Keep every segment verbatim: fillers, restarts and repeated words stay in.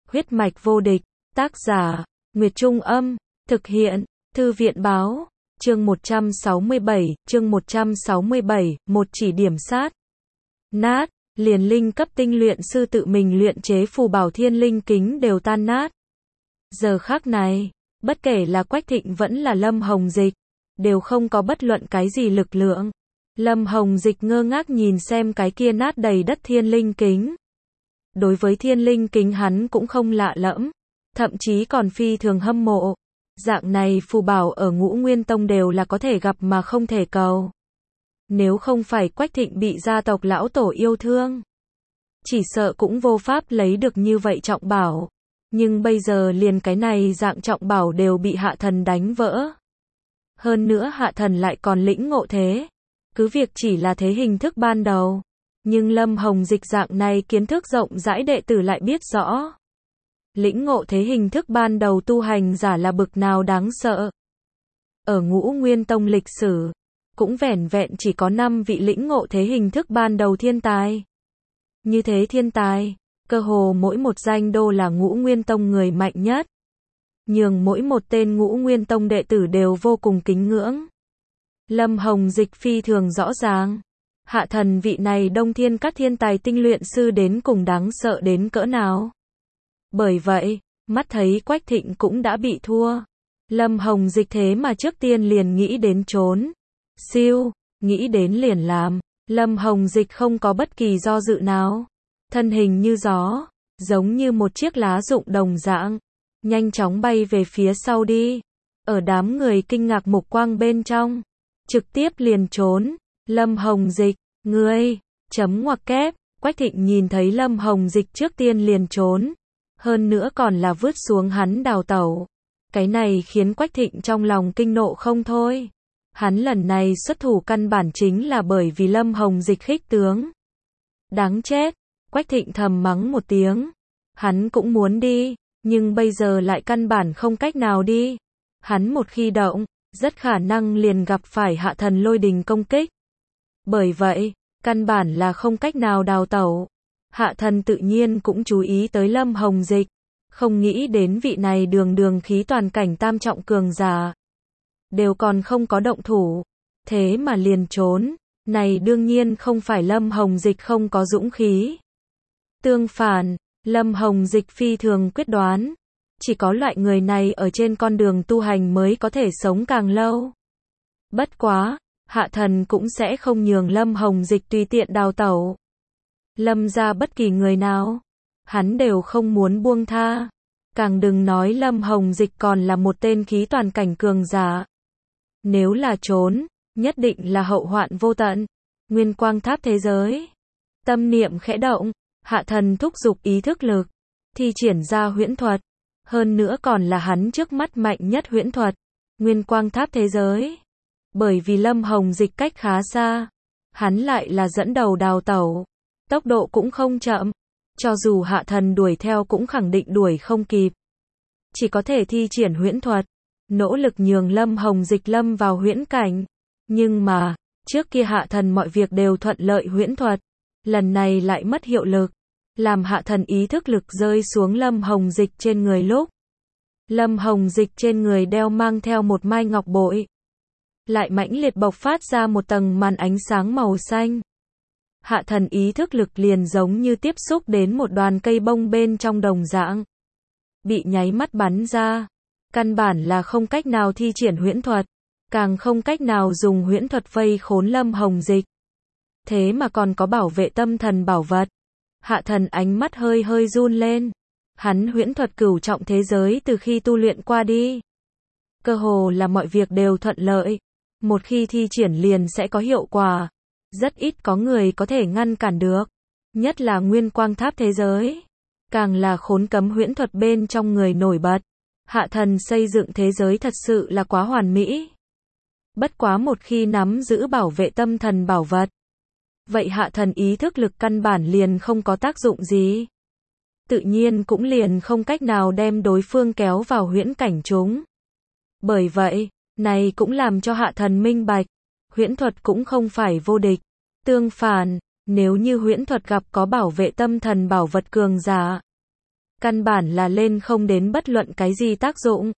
Huyết mạch vô địch, tác giả, Nguyệt Trung Âm, thực hiện, Thư viện Báo, chương một trăm sáu mươi bảy, chương một trăm sáu mươi bảy, một chỉ điểm sát. Nát, liền linh cấp tinh luyện sư tự mình luyện chế phù bảo thiên linh kính đều tan nát. Giờ khắc này, bất kể là Quách Thịnh vẫn là Lâm Hồng Dịch, đều không có bất luận cái gì lực lượng. Lâm Hồng Dịch ngơ ngác nhìn xem cái kia nát đầy đất thiên linh kính. Đối với thiên linh kính hắn cũng không lạ lẫm, thậm chí còn phi thường hâm mộ. Dạng này phù bảo ở Ngũ Nguyên Tông đều là có thể gặp mà không thể cầu. Nếu không phải Quách Thịnh bị gia tộc lão tổ yêu thương, chỉ sợ cũng vô pháp lấy được như vậy trọng bảo. Nhưng bây giờ liền cái này dạng trọng bảo đều bị hạ thần đánh vỡ. Hơn nữa hạ thần lại còn lĩnh ngộ thế. Cứ việc chỉ là thế hình thức ban đầu. Nhưng Lâm Hồng Dịch dạng này kiến thức rộng rãi đệ tử lại biết rõ. Lĩnh ngộ thế hình thức ban đầu tu hành giả là bực nào đáng sợ. Ở Ngũ Nguyên Tông lịch sử, cũng vẻn vẹn chỉ có năm vị lĩnh ngộ thế hình thức ban đầu thiên tài. Như thế thiên tài, cơ hồ mỗi một danh đô là Ngũ Nguyên Tông người mạnh nhất. Nhường mỗi một tên Ngũ Nguyên Tông đệ tử đều vô cùng kính ngưỡng. Lâm Hồng Dịch phi thường rõ ràng. Hạ thần vị này Đông Thiên các thiên tài tinh luyện sư đến cùng đáng sợ đến cỡ nào. Bởi vậy, mắt thấy Quách Thịnh cũng đã bị thua. Lâm Hồng Dịch thế mà trước tiên liền nghĩ đến trốn. Siêu, nghĩ đến liền làm. Lâm Hồng Dịch không có bất kỳ do dự nào. Thân hình như gió, giống như một chiếc lá rụng đồng dạng. Nhanh chóng bay về phía sau đi. Ở đám người kinh ngạc mục quang bên trong. Trực tiếp liền trốn. Lâm Hồng Dịch, ngươi, chấm ngoặc kép. Quách Thịnh nhìn thấy Lâm Hồng Dịch trước tiên liền trốn. Hơn nữa còn là vứt xuống hắn đào tẩu. Cái này khiến Quách Thịnh trong lòng kinh nộ không thôi. Hắn lần này xuất thủ căn bản chính là bởi vì Lâm Hồng Dịch khích tướng. Đáng chết, Quách Thịnh thầm mắng một tiếng. Hắn cũng muốn đi, nhưng bây giờ lại căn bản không cách nào đi. Hắn một khi động, rất khả năng liền gặp phải hạ thần lôi đình công kích. Bởi vậy, căn bản là không cách nào đào tẩu. Hạ thần tự nhiên cũng chú ý tới Lâm Hồng Dịch. Không nghĩ đến vị này đường đường khí toàn cảnh tam trọng cường giả. Đều còn không có động thủ. Thế mà liền trốn. Này đương nhiên không phải Lâm Hồng Dịch không có dũng khí. Tương phản, Lâm Hồng Dịch phi thường quyết đoán. Chỉ có loại người này ở trên con đường tu hành mới có thể sống càng lâu. Bất quá, hạ thần cũng sẽ không nhường Lâm Hồng Dịch tùy tiện đào tẩu. Lâm ra bất kỳ người nào, hắn đều không muốn buông tha. Càng đừng nói Lâm Hồng Dịch còn là một tên khí toàn cảnh cường giả. Nếu là trốn, nhất định là hậu hoạn vô tận. Nguyên quang tháp thế giới. Tâm niệm khẽ động, hạ thần thúc giục ý thức lực, thi triển ra huyễn thuật. Hơn nữa còn là hắn trước mắt mạnh nhất huyễn thuật. Nguyên quang tháp thế giới. Bởi vì Lâm Hồng Dịch cách khá xa, hắn lại là dẫn đầu đào tẩu. Tốc độ cũng không chậm. Cho dù hạ thần đuổi theo cũng khẳng định đuổi không kịp. Chỉ có thể thi triển huyễn thuật. Nỗ lực nhường Lâm Hồng Dịch lâm vào huyễn cảnh. Nhưng mà, trước kia hạ thần mọi việc đều thuận lợi huyễn thuật. Lần này lại mất hiệu lực. Làm hạ thần ý thức lực rơi xuống Lâm Hồng Dịch trên người lúc. Lâm Hồng Dịch trên người đeo mang theo một mai ngọc bội. Lại mãnh liệt bộc phát ra một tầng màn ánh sáng màu xanh. Hạ thần ý thức lực liền giống như tiếp xúc đến một đoàn cây bông bên trong đồng dạng. Bị nháy mắt bắn ra. Căn bản là không cách nào thi triển huyễn thuật. Càng không cách nào dùng huyễn thuật vây khốn Lâm Hồng Dịch. Thế mà còn có bảo vệ tâm thần bảo vật. Hạ thần ánh mắt hơi hơi run lên. Hắn huyễn thuật cửu trọng thế giới từ khi tu luyện qua đi. Cơ hồ là mọi việc đều thuận lợi. Một khi thi triển liền sẽ có hiệu quả. Rất ít có người có thể ngăn cản được. Nhất là nguyên quang tháp thế giới. Càng là khốn cấm huyễn thuật bên trong người nổi bật. Hạ thần xây dựng thế giới thật sự là quá hoàn mỹ. Bất quá một khi nắm giữ bảo vệ tâm thần bảo vật. Vậy hạ thần ý thức lực căn bản liền không có tác dụng gì. Tự nhiên cũng liền không cách nào đem đối phương kéo vào huyễn cảnh chúng. Bởi vậy, này cũng làm cho hạ thần minh bạch. Huyễn thuật cũng không phải vô địch. Tương phản, nếu như huyễn thuật gặp có bảo vệ tâm thần bảo vật cường giả, căn bản là lên không đến bất luận cái gì tác dụng.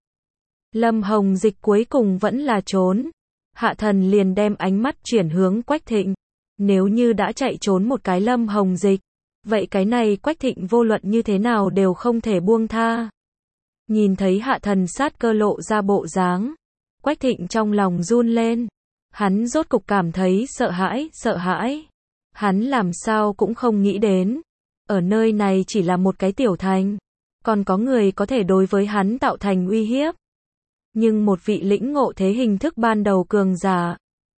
Lâm Hồng Dịch cuối cùng vẫn là trốn. Hạ thần liền đem ánh mắt chuyển hướng Quách Thịnh. Nếu như đã chạy trốn một cái Lâm Hồng Dịch, vậy cái này Quách Thịnh vô luận như thế nào đều không thể buông tha. Nhìn thấy hạ thần sát cơ lộ ra bộ dáng, Quách Thịnh trong lòng run lên. Hắn rốt cục cảm thấy sợ hãi, sợ hãi. Hắn làm sao cũng không nghĩ đến. Ở nơi này chỉ là một cái tiểu thành. Còn có người có thể đối với hắn tạo thành uy hiếp. Nhưng một vị lĩnh ngộ thế hình thức ban đầu cường giả,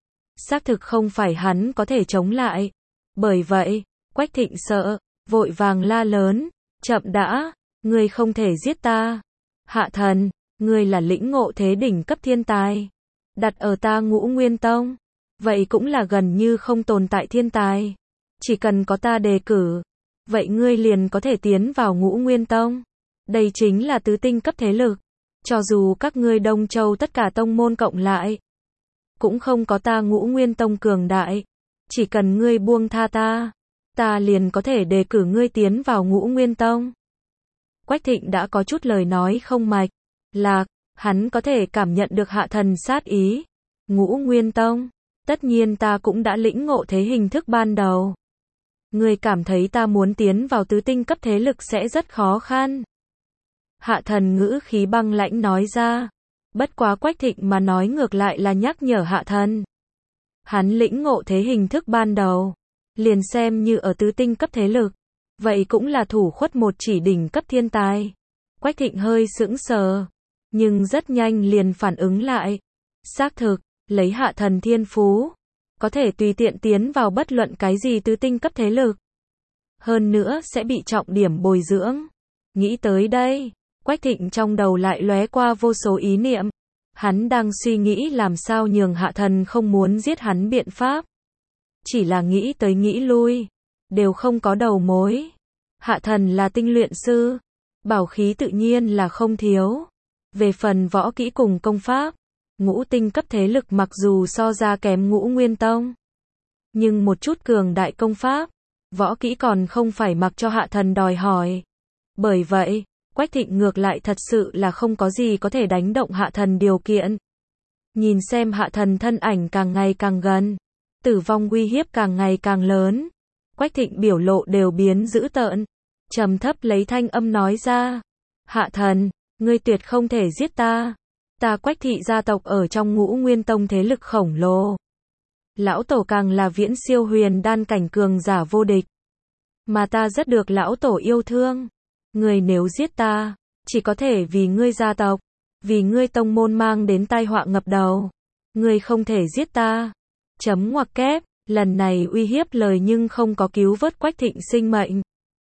xác thực không phải hắn có thể chống lại. Bởi vậy, Quách Thịnh sợ, vội vàng la lớn, chậm đã, ngươi không thể giết ta. Hạ thần, ngươi là lĩnh ngộ thế đỉnh cấp thiên tài. Đặt ở ta Ngũ Nguyên Tông, vậy cũng là gần như không tồn tại thiên tài. Chỉ cần có ta đề cử, vậy ngươi liền có thể tiến vào Ngũ Nguyên Tông. Đây chính là tứ tinh cấp thế lực. Cho dù các ngươi Đông Châu tất cả tông môn cộng lại, cũng không có ta Ngũ Nguyên Tông cường đại. Chỉ cần ngươi buông tha ta, ta liền có thể đề cử ngươi tiến vào Ngũ Nguyên Tông. Quách Thịnh đã có chút lời nói không mạch, lạc, hắn có thể cảm nhận được hạ thần sát ý. Ngũ Nguyên Tông, tất nhiên ta cũng đã lĩnh ngộ thế hình thức ban đầu. Ngươi cảm thấy ta muốn tiến vào tứ tinh cấp thế lực sẽ rất khó khăn. Hạ thần ngữ khí băng lãnh nói ra. Bất quá Quách Thịnh mà nói ngược lại là nhắc nhở hạ thần. Hắn lĩnh ngộ thế hình thức ban đầu, liền xem như ở tứ tinh cấp thế lực, vậy cũng là thủ khuất một chỉ đỉnh cấp thiên tài. Quách Thịnh hơi sững sờ, nhưng rất nhanh liền phản ứng lại. Xác thực, lấy hạ thần thiên phú, có thể tùy tiện tiến vào bất luận cái gì tứ tinh cấp thế lực. Hơn nữa sẽ bị trọng điểm bồi dưỡng. Nghĩ tới đây, Quách Thịnh trong đầu lại lóe qua vô số ý niệm. Hắn đang suy nghĩ làm sao nhường hạ thần không muốn giết hắn biện pháp. Chỉ là nghĩ tới nghĩ lui, đều không có đầu mối. Hạ thần là tinh luyện sư, bảo khí tự nhiên là không thiếu. Về phần võ kỹ cùng công pháp, ngũ tinh cấp thế lực mặc dù so ra kém Ngũ Nguyên Tông, nhưng một chút cường đại công pháp, võ kỹ còn không phải mặc cho hạ thần đòi hỏi. Bởi vậy, Quách Thịnh ngược lại thật sự là không có gì có thể đánh động hạ thần điều kiện. Nhìn xem hạ thần thân ảnh càng ngày càng gần, tử vong uy hiếp càng ngày càng lớn, Quách Thịnh biểu lộ đều biến dữ tợn, trầm thấp lấy thanh âm nói ra. Hạ thần, ngươi tuyệt không thể giết ta. Ta Quách thị gia tộc ở trong Ngũ Nguyên Tông thế lực khổng lồ. Lão tổ càng là viễn siêu huyền đan cảnh cường giả vô địch. Mà ta rất được lão tổ yêu thương. Ngươi nếu giết ta, chỉ có thể vì ngươi gia tộc, vì ngươi tông môn mang đến tai họa ngập đầu. Ngươi không thể giết ta. Chấm ngoặc kép, lần này uy hiếp lời nhưng không có cứu vớt Quách Thịnh sinh mệnh.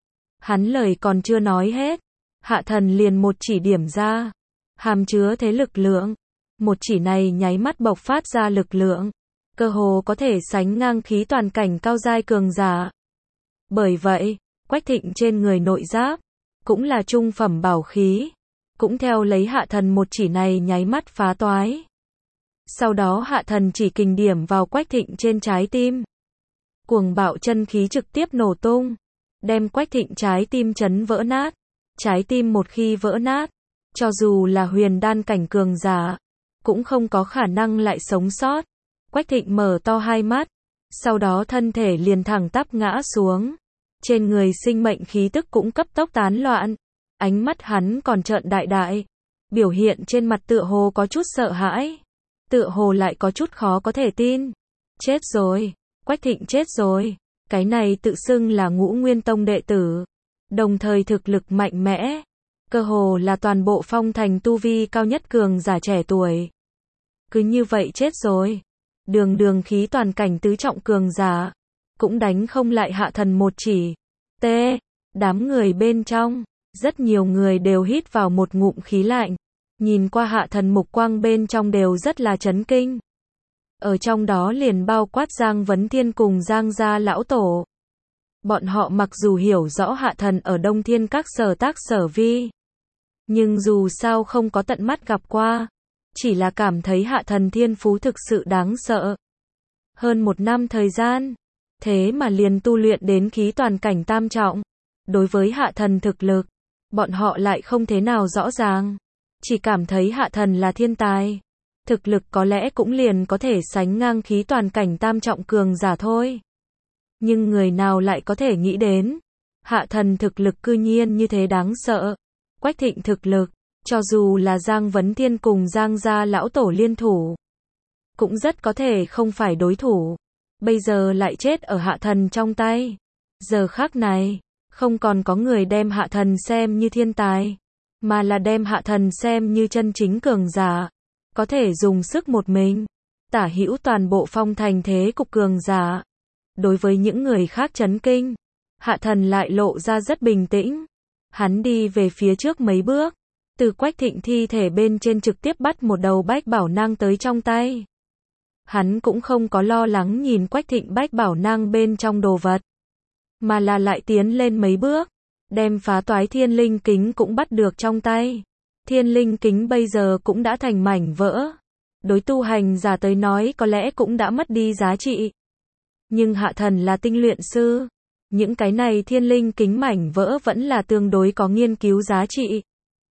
Hắn lời còn chưa nói hết, hạ thần liền một chỉ điểm ra, hàm chứa thế lực lượng. Một chỉ này nháy mắt bộc phát ra lực lượng, cơ hồ có thể sánh ngang khí toàn cảnh cao giai cường giả. Bởi vậy, Quách Thịnh trên người nội giáp, cũng là trung phẩm bảo khí, cũng theo lấy hạ thần một chỉ này nháy mắt phá toái. Sau đó hạ thần chỉ kình điểm vào Quách Thịnh trên trái tim. Cuồng bạo chân khí trực tiếp nổ tung, đem Quách Thịnh trái tim chấn vỡ nát. Trái tim một khi vỡ nát, cho dù là huyền đan cảnh cường giả, cũng không có khả năng lại sống sót. Quách Thịnh mở to hai mắt, sau đó thân thể liền thẳng tắp ngã xuống. Trên người sinh mệnh khí tức cũng cấp tốc tán loạn. Ánh mắt hắn còn trợn đại đại, biểu hiện trên mặt tựa hồ có chút sợ hãi, tựa hồ lại có chút khó có thể tin. Chết rồi, Quách Thịnh chết rồi. Cái này tự xưng là Ngũ Nguyên Tông đệ tử, đồng thời thực lực mạnh mẽ, cơ hồ là toàn bộ phong thành tu vi cao nhất cường giả trẻ tuổi. Cứ như vậy chết rồi. Đường đường khí toàn cảnh tứ trọng cường giả, cũng đánh không lại hạ thần một chỉ. T. Đám người bên trong, rất nhiều người đều hít vào một ngụm khí lạnh. Nhìn qua hạ thần mục quang bên trong đều rất là chấn kinh. Ở trong đó liền bao quát Giang Vấn Thiên cùng Giang gia lão tổ. Bọn họ mặc dù hiểu rõ hạ thần ở Đông Thiên các sở tác sở vi, nhưng dù sao không có tận mắt gặp qua, chỉ là cảm thấy hạ thần thiên phú thực sự đáng sợ. Hơn một năm thời gian, thế mà liền tu luyện đến khí toàn cảnh tam trọng. Đối với hạ thần thực lực, bọn họ lại không thế nào rõ ràng. Chỉ cảm thấy Hạ Thần là thiên tài. Thực lực có lẽ cũng liền có thể sánh ngang khí toàn cảnh tam trọng cường giả thôi. Nhưng người nào lại có thể nghĩ đến, Hạ Thần thực lực cư nhiên như thế đáng sợ. Quách Thịnh thực lực, cho dù là Giang Vấn Thiên cùng Giang gia lão tổ liên thủ, cũng rất có thể không phải đối thủ. Bây giờ lại chết ở Hạ Thần trong tay. Giờ khắc này, không còn có người đem Hạ Thần xem như thiên tài, mà là đem Hạ Thần xem như chân chính cường giả. Có thể dùng sức một mình, tả hữu toàn bộ phong thành thế cục cường giả. Đối với những người khác chấn kinh, Hạ Thần lại lộ ra rất bình tĩnh. Hắn đi về phía trước mấy bước, từ Quách Thịnh thi thể bên trên trực tiếp bắt một đầu bách bảo nang tới trong tay. Hắn cũng không có lo lắng nhìn Quách Thịnh bách bảo nang bên trong đồ vật, mà là lại tiến lên mấy bước, đem phá toái thiên linh kính cũng bắt được trong tay. Thiên linh kính bây giờ cũng đã thành mảnh vỡ. Đối tu hành giả tới nói có lẽ cũng đã mất đi giá trị. Nhưng Hạ Thần là tinh luyện sư. Những cái này thiên linh kính mảnh vỡ vẫn là tương đối có nghiên cứu giá trị.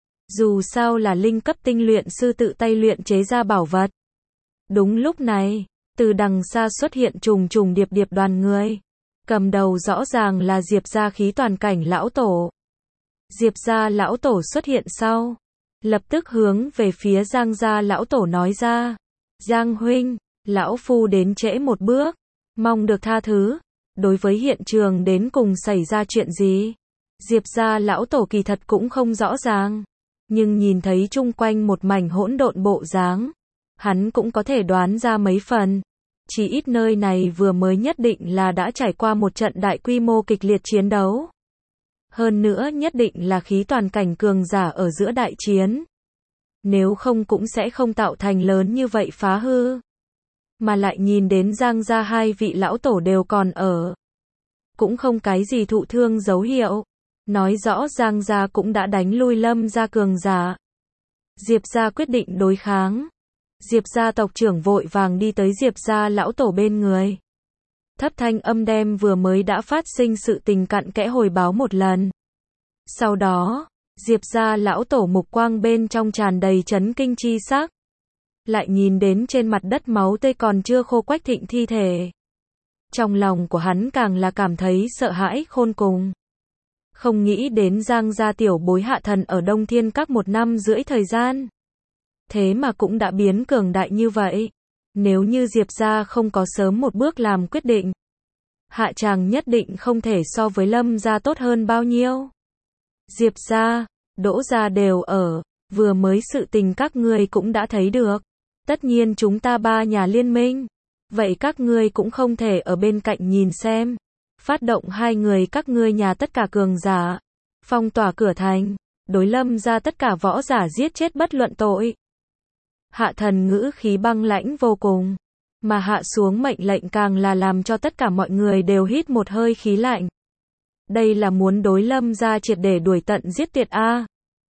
Dù sao là linh cấp tinh luyện sư tự tay luyện chế ra bảo vật. Đúng lúc này, từ đằng xa xuất hiện trùng trùng điệp điệp đoàn người. Cầm đầu rõ ràng là Diệp gia khí toàn cảnh lão tổ. Diệp gia lão tổ xuất hiện sau, lập tức hướng về phía Giang gia lão tổ nói ra. Giang huynh, lão phu đến trễ một bước, mong được tha thứ. Đối với hiện trường đến cùng xảy ra chuyện gì, Diệp gia lão tổ kỳ thật cũng không rõ ràng. Nhưng nhìn thấy chung quanh một mảnh hỗn độn bộ dáng, hắn cũng có thể đoán ra mấy phần. Chỉ ít nơi này vừa mới nhất định là đã trải qua một trận đại quy mô kịch liệt chiến đấu. Hơn nữa nhất định là khí toàn cảnh cường giả ở giữa đại chiến. Nếu không cũng sẽ không tạo thành lớn như vậy phá hư. Mà lại nhìn đến Giang gia hai vị lão tổ đều còn ở. Cũng không cái gì thụ thương dấu hiệu. Nói rõ Giang gia cũng đã đánh lui Lâm gia cường giả. Diệp gia quyết định đối kháng. Diệp gia tộc trưởng vội vàng đi tới Diệp gia lão tổ bên người. Thấp thanh âm đem vừa mới đã phát sinh sự tình cặn kẽ hồi báo một lần. Sau đó, Diệp gia lão tổ mục quang bên trong tràn đầy chấn kinh chi sắc. Lại nhìn đến trên mặt đất máu tươi còn chưa khô Quách Thịnh thi thể. Trong lòng của hắn càng là cảm thấy sợ hãi khôn cùng. Không nghĩ đến Giang gia tiểu bối Hạ Thần ở Đông Thiên Các một năm rưỡi thời gian. Thế mà cũng đã biến cường đại như vậy. Nếu như Diệp gia không có sớm một bước làm quyết định, hạ tràng nhất định không thể so với Lâm gia tốt hơn bao nhiêu. Diệp gia, Đỗ gia đều ở, vừa mới sự tình các ngươi cũng đã thấy được. Tất nhiên chúng ta ba nhà liên minh, vậy các ngươi cũng không thể ở bên cạnh nhìn xem. Phát động hai người các ngươi nhà tất cả cường giả, phong tỏa cửa thành, đối Lâm gia tất cả võ giả giết chết bất luận tội. Hạ Thần ngữ khí băng lãnh vô cùng, mà hạ xuống mệnh lệnh càng là làm cho tất cả mọi người đều hít một hơi khí lạnh. Đây là muốn đối Lâm gia triệt để đuổi tận giết tuyệt a.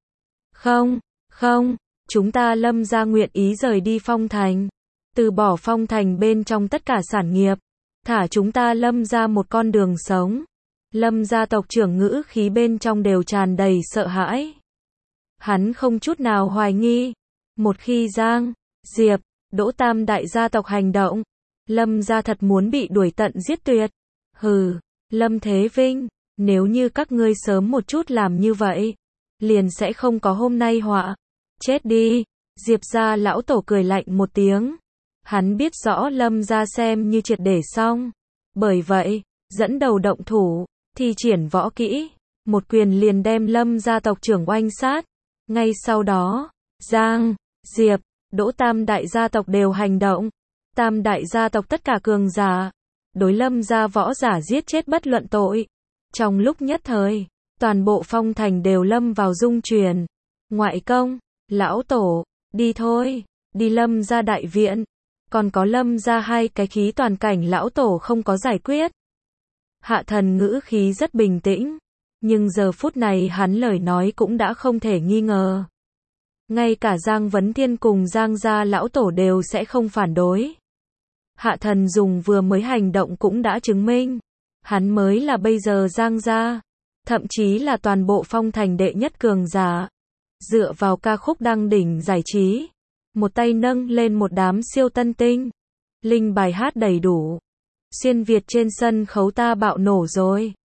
Không, không, chúng ta Lâm gia nguyện ý rời đi phong thành, từ bỏ phong thành bên trong tất cả sản nghiệp, thả chúng ta Lâm gia một con đường sống. Lâm gia tộc trưởng ngữ khí bên trong đều tràn đầy sợ hãi. Hắn không chút nào hoài nghi, một khi Giang, Diệp, Đỗ tam đại gia tộc hành động, Lâm gia thật muốn bị đuổi tận giết tuyệt. Hừ, Lâm Thế Vinh, nếu như các ngươi sớm một chút làm như vậy, liền sẽ không có hôm nay họa. Chết đi. Diệp gia lão tổ cười lạnh một tiếng. Hắn biết rõ Lâm gia xem như triệt để xong. Bởi vậy, dẫn đầu động thủ, thi triển võ kỹ, một quyền liền đem Lâm gia tộc trưởng oanh sát. Ngay sau đó, Giang, Diệp, Đỗ tam đại gia tộc đều hành động. Tam đại gia tộc tất cả cường giả, đối Lâm gia võ giả giết chết bất luận tội. Trong lúc nhất thời, toàn bộ phong thành đều lâm vào dung chuyển. Ngoại công, lão tổ, đi thôi, đi Lâm gia đại viện. Còn có Lâm gia hai cái khí toàn cảnh lão tổ không có giải quyết. Hạ Thần ngữ khí rất bình tĩnh, nhưng giờ phút này hắn lời nói cũng đã không thể nghi ngờ. Ngay cả Giang Vấn Thiên cùng Giang gia lão tổ đều sẽ không phản đối. Hạ Thần dùng vừa mới hành động cũng đã chứng minh, hắn mới là bây giờ Giang gia thậm chí là toàn bộ phong thành đệ nhất cường giả. Dựa vào ca khúc đăng đỉnh giải trí, một tay nâng lên một đám siêu tân tinh. Linh bài hát đầy đủ. Xuyên Việt trên sân khấu ta bạo nổ rồi.